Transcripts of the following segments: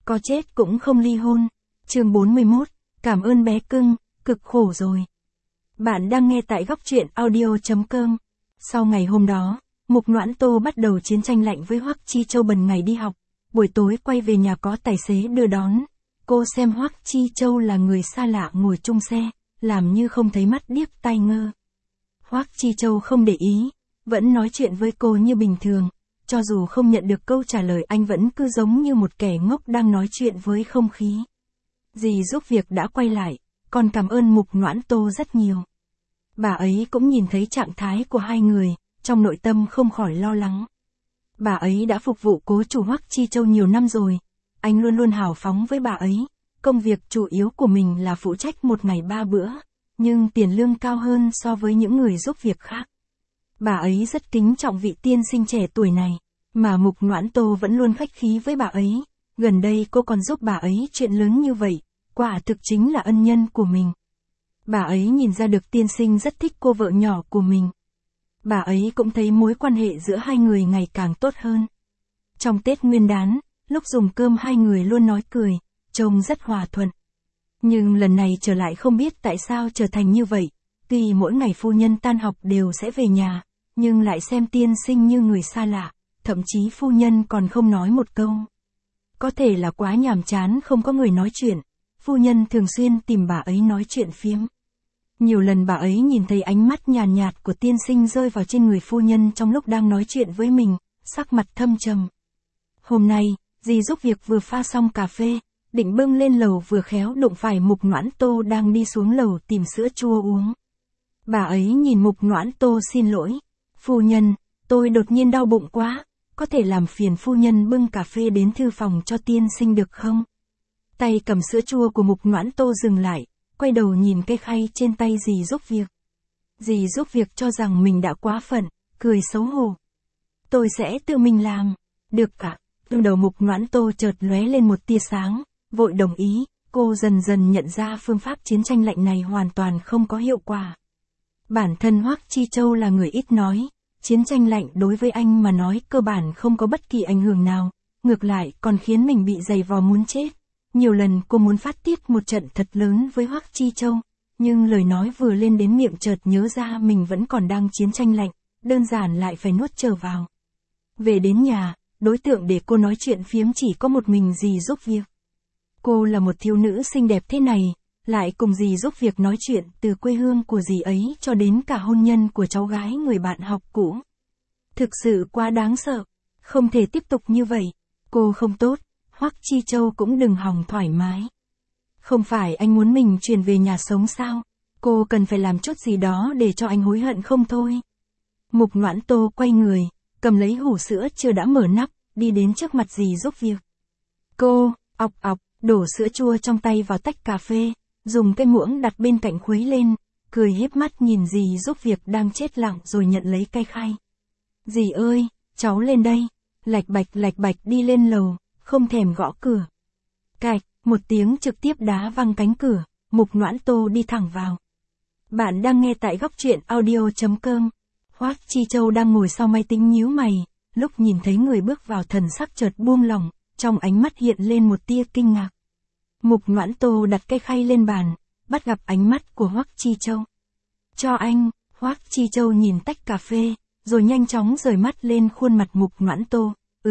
có chết cũng không ly hôn. Chương 41, cảm ơn bé cưng, cực khổ rồi. Bạn đang nghe tại góc truyện audio.com. Sau ngày hôm đó, Mục Noãn Tô bắt đầu chiến tranh lạnh với Hoắc Chi Châu bần ngày đi học, buổi tối quay về nhà có tài xế đưa đón. Cô xem Hoắc Chi Châu là người xa lạ ngồi chung xe, làm như không thấy mắt điếc tai ngơ. Hoắc Chi Châu không để ý, vẫn nói chuyện với cô như bình thường, cho dù không nhận được câu trả lời anh vẫn cứ giống như một kẻ ngốc đang nói chuyện với không khí. Dì giúp việc đã quay lại, còn cảm ơn Mục Noãn Tô rất nhiều. Bà ấy cũng nhìn thấy trạng thái của hai người, trong nội tâm không khỏi lo lắng. Bà ấy đã phục vụ cố chủ Hoắc Chi Châu nhiều năm rồi, anh luôn luôn hào phóng với bà ấy, công việc chủ yếu của mình là phụ trách một ngày 3 bữa, nhưng tiền lương cao hơn so với những người giúp việc khác. Bà ấy rất kính trọng vị tiên sinh trẻ tuổi này, mà Mục Noãn Tô vẫn luôn khách khí với bà ấy, gần đây cô còn giúp bà ấy chuyện lớn như vậy, quả thực chính là ân nhân của mình. Bà ấy nhìn ra được tiên sinh rất thích cô vợ nhỏ của mình. Bà ấy cũng thấy mối quan hệ giữa hai người ngày càng tốt hơn. Trong Tết Nguyên Đán, lúc dùng cơm hai người luôn nói cười, trông rất hòa thuận. Nhưng lần này trở lại không biết tại sao trở thành như vậy, tuy mỗi ngày phu nhân tan học đều sẽ về nhà, nhưng lại xem tiên sinh như người xa lạ, thậm chí phu nhân còn không nói một câu. Có thể là quá nhàm chán không có người nói chuyện, phu nhân thường xuyên tìm bà ấy nói chuyện phiếm. Nhiều lần bà ấy nhìn thấy ánh mắt nhàn nhạt của tiên sinh rơi vào trên người phu nhân trong lúc đang nói chuyện với mình, sắc mặt thâm trầm. Hôm nay, dì giúp việc vừa pha xong cà phê, định bưng lên lầu vừa khéo đụng phải Mục Noãn Tô đang đi xuống lầu tìm sữa chua uống. Bà ấy nhìn Mục Noãn Tô xin lỗi. Phu nhân, tôi đột nhiên đau bụng quá, có thể làm phiền phu nhân bưng cà phê đến thư phòng cho tiên sinh được không? Tay cầm sữa chua của Mục Noãn Tô dừng lại, quay đầu nhìn cái khay trên tay dì giúp việc. Dì giúp việc cho rằng mình đã quá phận, cười xấu hổ. Tôi sẽ tự mình làm. Được cả. Từ đầu Mục Noãn Tô chợt lóe lên một tia sáng, vội đồng ý, cô dần dần nhận ra phương pháp chiến tranh lạnh này hoàn toàn không có hiệu quả. Bản thân Hoắc Chi Châu là người ít nói, chiến tranh lạnh đối với anh mà nói cơ bản không có bất kỳ ảnh hưởng nào, ngược lại còn khiến mình bị giày vò muốn chết. Nhiều lần cô muốn phát tiết một trận thật lớn với Hoắc Chi Châu, nhưng lời nói vừa lên đến miệng chợt nhớ ra mình vẫn còn đang chiến tranh lạnh, đơn giản lại phải nuốt trở vào. Về đến nhà, đối tượng để cô nói chuyện phiếm chỉ có một mình dì giúp việc. Cô là một thiếu nữ xinh đẹp thế này, lại cùng dì giúp việc nói chuyện từ quê hương của dì ấy cho đến cả hôn nhân của cháu gái người bạn học cũ. Thực sự quá đáng sợ, không thể tiếp tục như vậy, cô không tốt, Hoắc Chi Châu cũng đừng hòng thoải mái. Không phải anh muốn mình chuyển về nhà sống sao, cô cần phải làm chút gì đó để cho anh hối hận không thôi. Mục Noãn Tô quay người, cầm lấy hũ sữa chưa đã mở nắp, đi đến trước mặt dì giúp việc. Cô, ọc ọc, đổ sữa chua trong tay vào tách cà phê, dùng cái muỗng đặt bên cạnh khuấy lên, cười híp mắt nhìn dì giúp việc đang chết lặng rồi nhận lấy cái khay. Dì ơi, cháu lên đây, lạch bạch đi lên lầu, không thèm gõ cửa. Cạch, một tiếng trực tiếp đá văng cánh cửa, Mục Noãn Tô đi thẳng vào. Bạn đang nghe tại góc truyện audio.com. Hoắc Chi Châu đang ngồi sau máy tính nhíu mày, lúc nhìn thấy người bước vào thần sắc chợt buông lỏng, trong ánh mắt hiện lên một tia kinh ngạc. Mục Noãn Tô đặt cái khay lên bàn, bắt gặp ánh mắt của Hoắc Chi Châu. Cho anh, Hoắc Chi Châu nhìn tách cà phê, rồi nhanh chóng rời mắt lên khuôn mặt Mục Noãn Tô.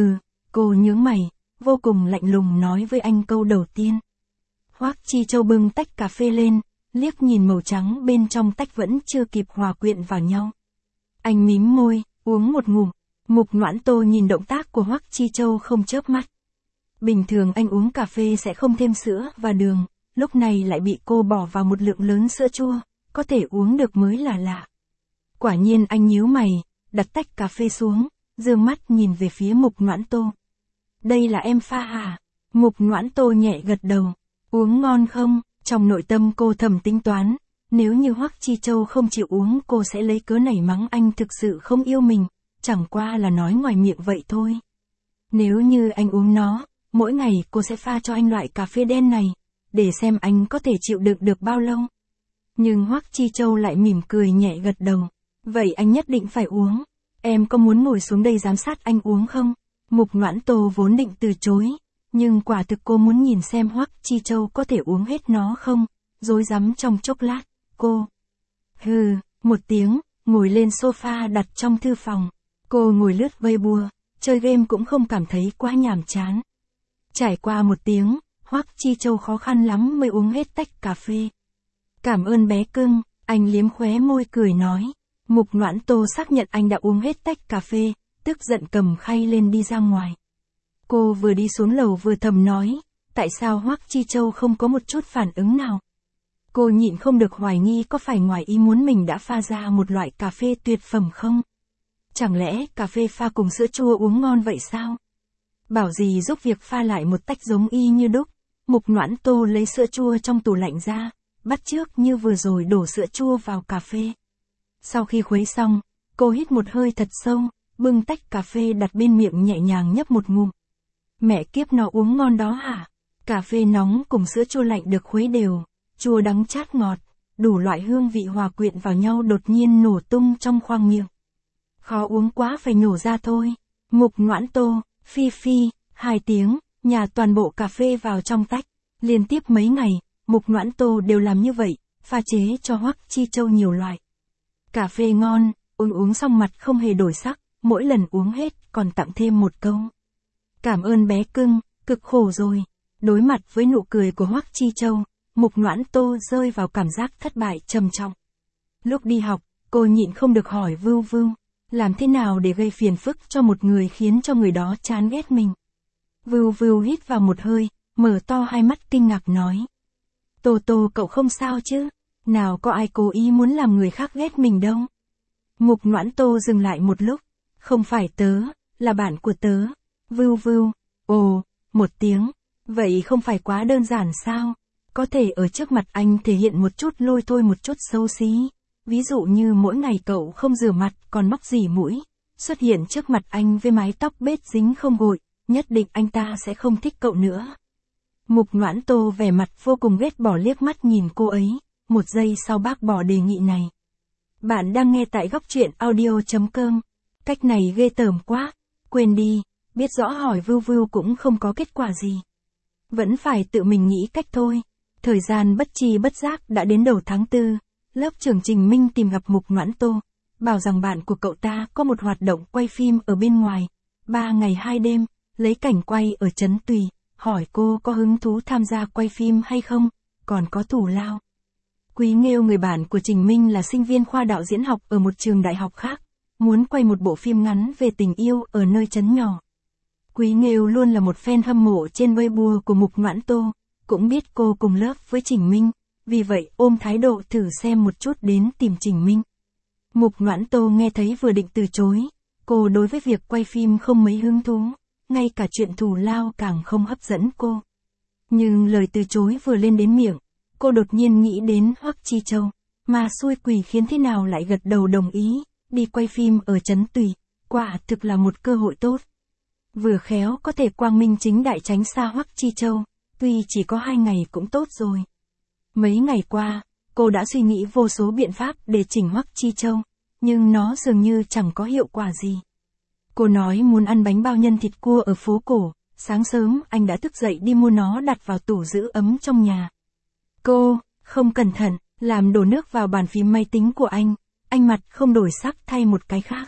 Cô nhướng mày, vô cùng lạnh lùng nói với anh câu đầu tiên. Hoắc Chi Châu bưng tách cà phê lên, liếc nhìn màu trắng bên trong tách vẫn chưa kịp hòa quyện vào nhau. Anh mím môi, uống một ngụm. Mục Noãn Tô nhìn động tác của Hoắc Chi Châu không chớp mắt. Bình thường anh uống cà phê sẽ không thêm sữa và đường, lúc này lại bị cô bỏ vào một lượng lớn sữa chua, có thể uống được mới là lạ. Quả nhiên anh nhíu mày, đặt tách cà phê xuống, dương mắt nhìn về phía Mục Noãn Tô. Đây là em pha hả? Mục Noãn Tô nhẹ gật đầu. Uống ngon không? Trong nội tâm cô thầm tính toán, nếu như Hoắc Chi Châu không chịu uống cô sẽ lấy cớ này mắng anh thực sự không yêu mình, chẳng qua là nói ngoài miệng vậy thôi. Nếu như anh uống nó, mỗi ngày cô sẽ pha cho anh loại cà phê đen này, để xem anh có thể chịu đựng được bao lâu. Nhưng Hoắc Chi Châu lại mỉm cười nhẹ gật đầu. Vậy anh nhất định phải uống. Em có muốn ngồi xuống đây giám sát anh uống không? Mục Noãn Tô vốn định từ chối, Nhưng quả thực cô muốn nhìn xem Hoắc Chi Châu có thể uống hết nó không, rối rắm trong chốc lát, cô. Hừ, một tiếng, ngồi lên sofa đặt trong thư phòng. Cô ngồi lướt Weibo, chơi game cũng không cảm thấy quá nhàm chán. Trải qua một tiếng, Hoắc Chi Châu khó khăn lắm mới uống hết tách cà phê. Cảm ơn bé cưng, anh liếm khóe môi cười nói. Mục Noãn Tô xác nhận anh đã uống hết tách cà phê, tức giận cầm khay lên đi ra ngoài. Cô vừa đi xuống lầu vừa thầm nói, tại sao Hoắc Chi Châu không có một chút phản ứng nào? Cô nhịn không được hoài nghi có phải ngoài ý muốn mình đã pha ra một loại cà phê tuyệt phẩm không? Chẳng lẽ cà phê pha cùng sữa chua uống ngon vậy sao? Bảo gì giúp việc pha lại một tách giống y như đúc. Mục Noãn Tô lấy sữa chua trong tủ lạnh ra, bắt chước như vừa rồi đổ sữa chua vào cà phê. Sau khi khuấy xong, cô hít một hơi thật sâu, bưng tách cà phê đặt bên miệng nhẹ nhàng nhấp một ngụm. Mẹ kiếp nó uống ngon đó hả? Cà phê nóng cùng sữa chua lạnh được khuấy đều, chua đắng chát ngọt, đủ loại hương vị hòa quyện vào nhau đột nhiên nổ tung trong khoang miệng. Khó uống quá phải nhổ ra thôi. Mục Noãn Tô, phi phi, 2 tiếng, nhả toàn bộ cà phê vào trong tách. Liên tiếp mấy ngày, Mục Noãn Tô đều làm như vậy, pha chế cho Hoắc Chi Châu nhiều loại. Cà phê ngon, uống xong mặt không hề đổi sắc, mỗi lần uống hết còn tặng thêm một câu. Cảm ơn bé cưng, cực khổ rồi. Đối mặt với nụ cười của Hoắc Chi Châu, Mục Noãn Tô rơi vào cảm giác thất bại trầm trọng. Lúc đi học, cô nhịn không được hỏi Vưu Vưu, làm thế nào để gây phiền phức cho một người khiến cho người đó chán ghét mình. Vưu Vưu hít vào một hơi, mở to hai mắt kinh ngạc nói. Tô Tô cậu không sao chứ, nào có ai cố ý muốn làm người khác ghét mình đâu. Mục Noãn Tô dừng lại một lúc, không phải tớ, là bạn của tớ. Vưu Vưu, ồ, một tiếng, vậy không phải quá đơn giản sao? Có thể ở trước mặt anh thể hiện một chút lôi thôi một chút xấu xí. Ví dụ như mỗi ngày cậu không rửa mặt còn móc dỉ mũi, xuất hiện trước mặt anh với mái tóc bết dính không gội, nhất định anh ta sẽ không thích cậu nữa. Mục Noãn Tô vẻ mặt vô cùng ghét bỏ liếc mắt nhìn cô ấy, một giây sau bác bỏ đề nghị này. Bạn đang nghe tại góc truyện audio.com. Cách này ghê tởm quá, quên đi, biết rõ hỏi Vưu Vưu cũng không có kết quả gì. Vẫn phải tự mình nghĩ cách thôi. Thời gian bất tri bất giác đã đến đầu tháng 4, lớp trưởng Trình Minh tìm gặp Mục Noãn Tô, bảo rằng bạn của cậu ta có một hoạt động quay phim ở bên ngoài, 3 ngày 2 đêm, lấy cảnh quay ở Trấn Tùy, hỏi cô có hứng thú tham gia quay phim hay không, còn có thù lao. Quý Nghêu người bạn của Trình Minh là sinh viên khoa đạo diễn học ở một trường đại học khác, muốn quay một bộ phim ngắn về tình yêu ở nơi trấn nhỏ. Quý Nghêu luôn là một fan hâm mộ trên Weibo của Mục Noãn Tô, cũng biết cô cùng lớp với Trình Minh, vì vậy ôm thái độ thử xem một chút đến tìm Trình Minh. Mục Noãn Tô nghe thấy vừa định từ chối, cô đối với việc quay phim không mấy hứng thú, ngay cả chuyện thù lao càng không hấp dẫn cô. Nhưng lời từ chối vừa lên đến miệng, cô đột nhiên nghĩ đến Hoắc Chi Châu, mà xui quỷ khiến thế nào lại gật đầu đồng ý, đi quay phim ở Trấn Tùy, quả thực là một cơ hội tốt. Vừa khéo có thể quang minh chính đại tránh xa Hoắc Chi Châu, tuy chỉ có 2 ngày cũng tốt rồi. Mấy ngày qua, cô đã suy nghĩ vô số biện pháp để chỉnh Hoắc Chi Châu, nhưng nó dường như chẳng có hiệu quả gì. Cô nói muốn ăn bánh bao nhân thịt cua ở phố cổ, sáng sớm anh đã thức dậy đi mua nó đặt vào tủ giữ ấm trong nhà. Cô, không cẩn thận, làm đổ nước vào bàn phím máy tính của anh mặt không đổi sắc thay một cái khác.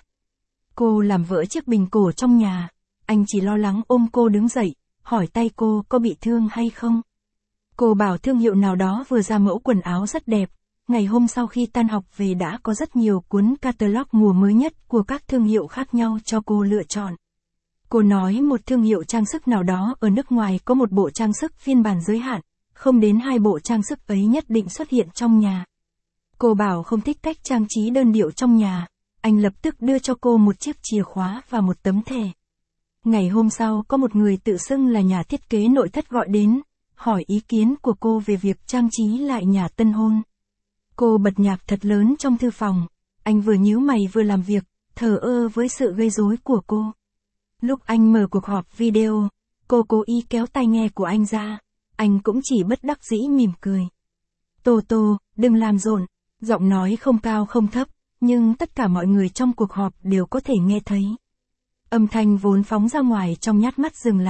Cô làm vỡ chiếc bình cổ trong nhà, anh chỉ lo lắng ôm cô đứng dậy, hỏi tay cô có bị thương hay không. Cô bảo thương hiệu nào đó vừa ra mẫu quần áo rất đẹp, ngày hôm sau khi tan học về đã có rất nhiều cuốn catalog mùa mới nhất của các thương hiệu khác nhau cho cô lựa chọn. Cô nói một thương hiệu trang sức nào đó ở nước ngoài có một bộ trang sức phiên bản giới hạn, không đến 2 bộ trang sức ấy nhất định xuất hiện trong nhà. Cô bảo không thích cách trang trí đơn điệu trong nhà, anh lập tức đưa cho cô một chiếc chìa khóa và một tấm thẻ. Ngày hôm sau có một người tự xưng là nhà thiết kế nội thất gọi đến, hỏi ý kiến của cô về việc trang trí lại nhà tân hôn. Cô bật nhạc thật lớn trong thư phòng, anh vừa nhíu mày vừa làm việc, thờ ơ với sự gây rối của cô. Lúc anh mở cuộc họp video, cô cố ý kéo tai nghe của anh ra, anh cũng chỉ bất đắc dĩ mỉm cười. Tô Tô, đừng làm rộn, giọng nói không cao không thấp, nhưng tất cả mọi người trong cuộc họp đều có thể nghe thấy. Âm thanh vốn phóng ra ngoài trong nhát mắt dừng lại,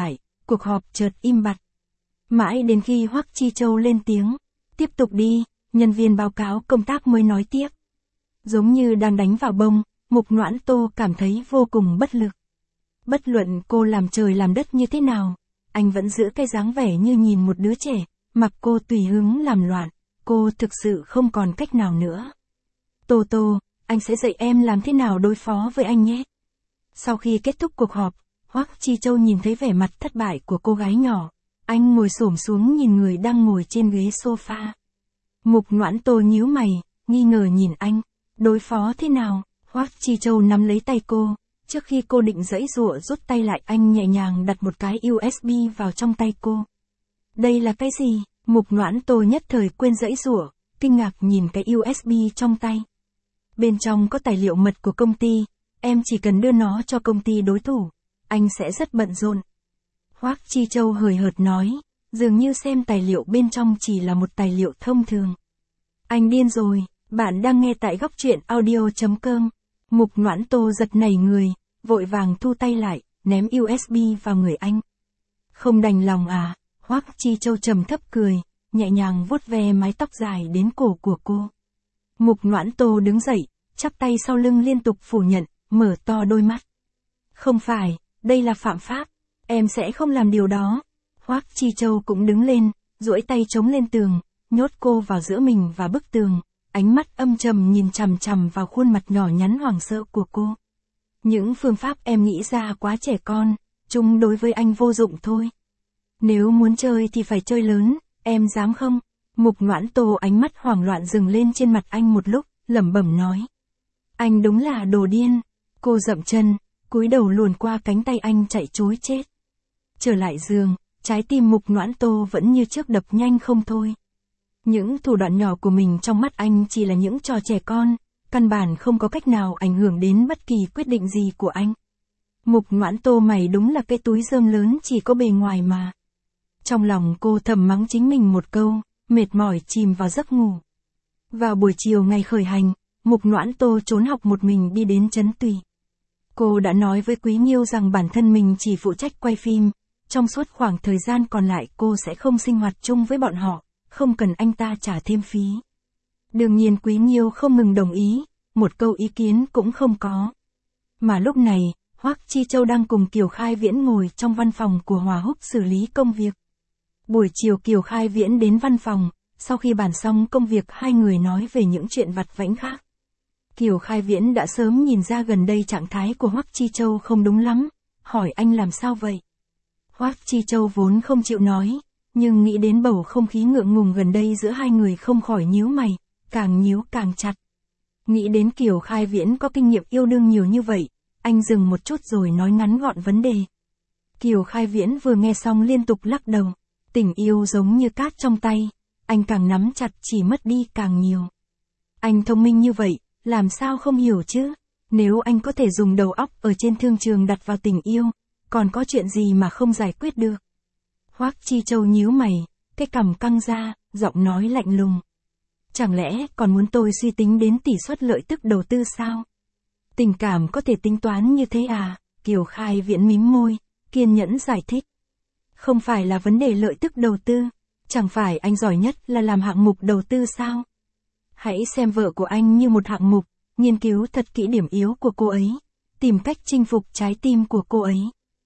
cuộc họp chợt im bặt. Mãi đến khi Hoắc Chi Châu lên tiếng, tiếp tục đi, nhân viên báo cáo công tác mới nói tiếp. Giống như đang đánh vào bông, Mục Noãn Tô cảm thấy vô cùng bất lực. Bất luận cô làm trời làm đất như thế nào, anh vẫn giữ cái dáng vẻ như nhìn một đứa trẻ, mặc cô tùy hứng làm loạn, cô thực sự không còn cách nào nữa. Tô Tô, anh sẽ dạy em làm thế nào đối phó với anh nhé. Sau khi kết thúc cuộc họp, Hoắc Chi Châu nhìn thấy vẻ mặt thất bại của cô gái nhỏ, anh ngồi xổm xuống nhìn người đang ngồi trên ghế sofa. Mục Noãn Tô nhíu mày, nghi ngờ nhìn anh, đối phó thế nào? Hoắc Chi Châu nắm lấy tay cô, trước khi cô định giãy giụa rút tay lại anh nhẹ nhàng đặt một cái USB vào trong tay cô. Đây là cái gì? Mục Noãn Tô nhất thời quên giãy giụa, kinh ngạc nhìn cái USB trong tay. Bên trong có tài liệu mật của công ty, em chỉ cần đưa nó cho công ty đối thủ, anh sẽ rất bận rộn. Hoắc Chi Châu hời hợt nói, dường như xem tài liệu bên trong chỉ là một tài liệu thông thường. Anh điên rồi, bạn đang nghe tại góc truyện audio.com. Mục Noãn Tô giật nảy người, vội vàng thu tay lại, ném USB vào người anh. Không đành lòng à? Hoắc Chi Châu trầm thấp cười, nhẹ nhàng vuốt ve mái tóc dài đến cổ của cô. Mục Noãn Tô đứng dậy, chắp tay sau lưng liên tục phủ nhận, mở to đôi mắt. Không phải, đây là phạm pháp, em sẽ không làm điều đó. Hoắc Chi Châu cũng đứng lên, duỗi tay chống lên tường, nhốt cô vào giữa mình và bức tường, ánh mắt âm trầm nhìn chằm chằm vào khuôn mặt nhỏ nhắn hoảng sợ của cô. Những phương pháp em nghĩ ra quá trẻ con, chúng đối với anh vô dụng thôi. Nếu muốn chơi thì phải chơi lớn, em dám không? Mục Noãn Tô ánh mắt hoảng loạn dừng lên trên mặt anh một lúc, lẩm bẩm nói. Anh đúng là đồ điên. Cô dậm chân, cúi đầu luồn qua cánh tay anh chạy trối chết. Trở lại giường, trái tim Mục Noãn Tô vẫn như trước đập nhanh không thôi. Những thủ đoạn nhỏ của mình trong mắt anh chỉ là những trò trẻ con, căn bản không có cách nào ảnh hưởng đến bất kỳ quyết định gì của anh. Mục Noãn Tô mày đúng là cái túi rơm lớn chỉ có bề ngoài mà. Trong lòng cô thầm mắng chính mình một câu, mệt mỏi chìm vào giấc ngủ. Vào buổi chiều ngày khởi hành, Mục Noãn Tô trốn học một mình đi đến Trấn Tùy. Cô đã nói với Quý Nghiêu rằng bản thân mình chỉ phụ trách quay phim, trong suốt khoảng thời gian còn lại cô sẽ không sinh hoạt chung với bọn họ, không cần anh ta trả thêm phí. Đương nhiên Quý Nghiêu không ngừng đồng ý, một câu ý kiến cũng không có. Mà lúc này, Hoắc Chi Châu đang cùng Kiều Khai Viễn ngồi trong văn phòng của Hòa Húc xử lý công việc. Buổi chiều Kiều Khai Viễn đến văn phòng, sau khi bàn xong công việc hai người nói về những chuyện vặt vãnh khác. Kiều Khai Viễn đã sớm nhìn ra gần đây trạng thái của Hoắc Chi Châu không đúng lắm, hỏi anh làm sao vậy? Hoắc Chi Châu vốn không chịu nói, nhưng nghĩ đến bầu không khí ngượng ngùng gần đây giữa hai người không khỏi nhíu mày, càng nhíu càng chặt. Nghĩ đến Kiều Khai Viễn có kinh nghiệm yêu đương nhiều như vậy, anh dừng một chút rồi nói ngắn gọn vấn đề. Kiều Khai Viễn vừa nghe xong liên tục lắc đầu, tình yêu giống như cát trong tay, anh càng nắm chặt chỉ mất đi càng nhiều. Anh thông minh như vậy, làm sao không hiểu chứ? Nếu anh có thể dùng đầu óc ở trên thương trường đặt vào tình yêu, còn có chuyện gì mà không giải quyết được? Hoắc Chi Châu nhíu mày, cái cằm căng ra, giọng nói lạnh lùng. Chẳng lẽ còn muốn tôi suy tính đến tỷ suất lợi tức đầu tư sao? Tình cảm có thể tính toán như thế à? Kiều Khai Viễn mím môi, kiên nhẫn giải thích. Không phải là vấn đề lợi tức đầu tư, chẳng phải anh giỏi nhất là làm hạng mục đầu tư sao? Hãy xem vợ của anh như một hạng mục, nghiên cứu thật kỹ điểm yếu của cô ấy, tìm cách chinh phục trái tim của cô ấy.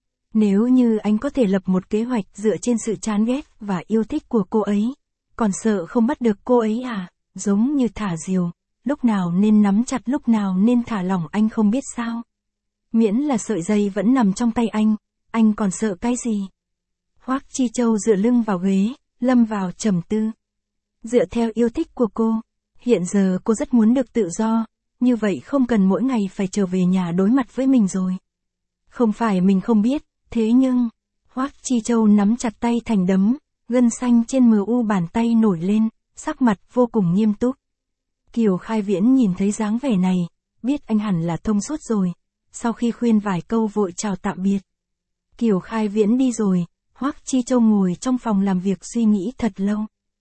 Nếu như anh có thể lập một kế hoạch dựa trên sự chán ghét và yêu thích của cô ấy, còn sợ không bắt được cô ấy à? Giống như thả diều, lúc nào nên nắm chặt lúc nào nên thả lỏng anh không biết sao? Miễn là sợi dây vẫn nằm trong tay anh còn sợ cái gì? Hoắc Chi Châu dựa lưng vào ghế, lâm vào trầm tư. Dựa theo yêu thích của cô, hiện giờ cô rất muốn được tự do, như vậy không cần mỗi ngày phải trở về nhà đối mặt với mình rồi. Không phải mình không biết, thế nhưng, Hoắc Chi Châu nắm chặt tay thành đấm, gân xanh trên mu bàn tay nổi lên, sắc mặt vô cùng nghiêm túc. Kiều Khai Viễn nhìn thấy dáng vẻ này, biết anh hẳn là thông suốt rồi, sau khi khuyên vài câu vội chào tạm biệt. Kiều Khai Viễn đi rồi, Hoắc Chi Châu ngồi trong phòng làm việc suy nghĩ thật lâu.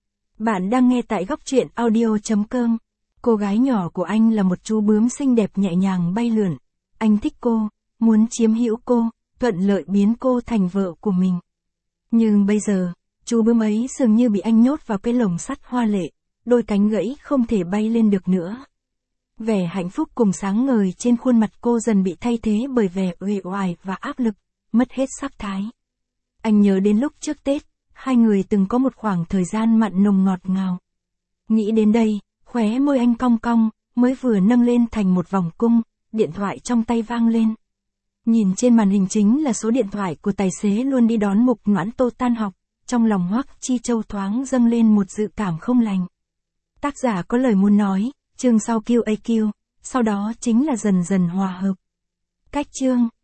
Bạn đang nghe tại góc truyện audio.com. Cô gái nhỏ của anh là một chú bướm xinh đẹp nhẹ nhàng bay lượn. Anh thích cô, muốn chiếm hữu cô, thuận lợi biến cô thành vợ của mình. Nhưng bây giờ, chú bướm ấy dường như bị anh nhốt vào cái lồng sắt hoa lệ, đôi cánh gãy không thể bay lên được nữa. Vẻ hạnh phúc cùng sáng ngời trên khuôn mặt cô dần bị thay thế bởi vẻ uể oải và áp lực, mất hết sắc thái. Anh nhớ đến lúc trước Tết, hai người từng có một khoảng thời gian mặn nồng ngọt ngào. Nghĩ đến đây, khóe môi anh cong cong, mới vừa nâng lên thành một vòng cung, điện thoại trong tay vang lên. Nhìn trên màn hình chính là số điện thoại của tài xế luôn đi đón Mục Noãn Tô tan học, trong lòng Hoắc Chi Châu thoáng dâng lên một dự cảm không lành. Tác giả có lời muốn nói, chương sau QAQ, sau đó chính là dần dần hòa hợp. Cách chương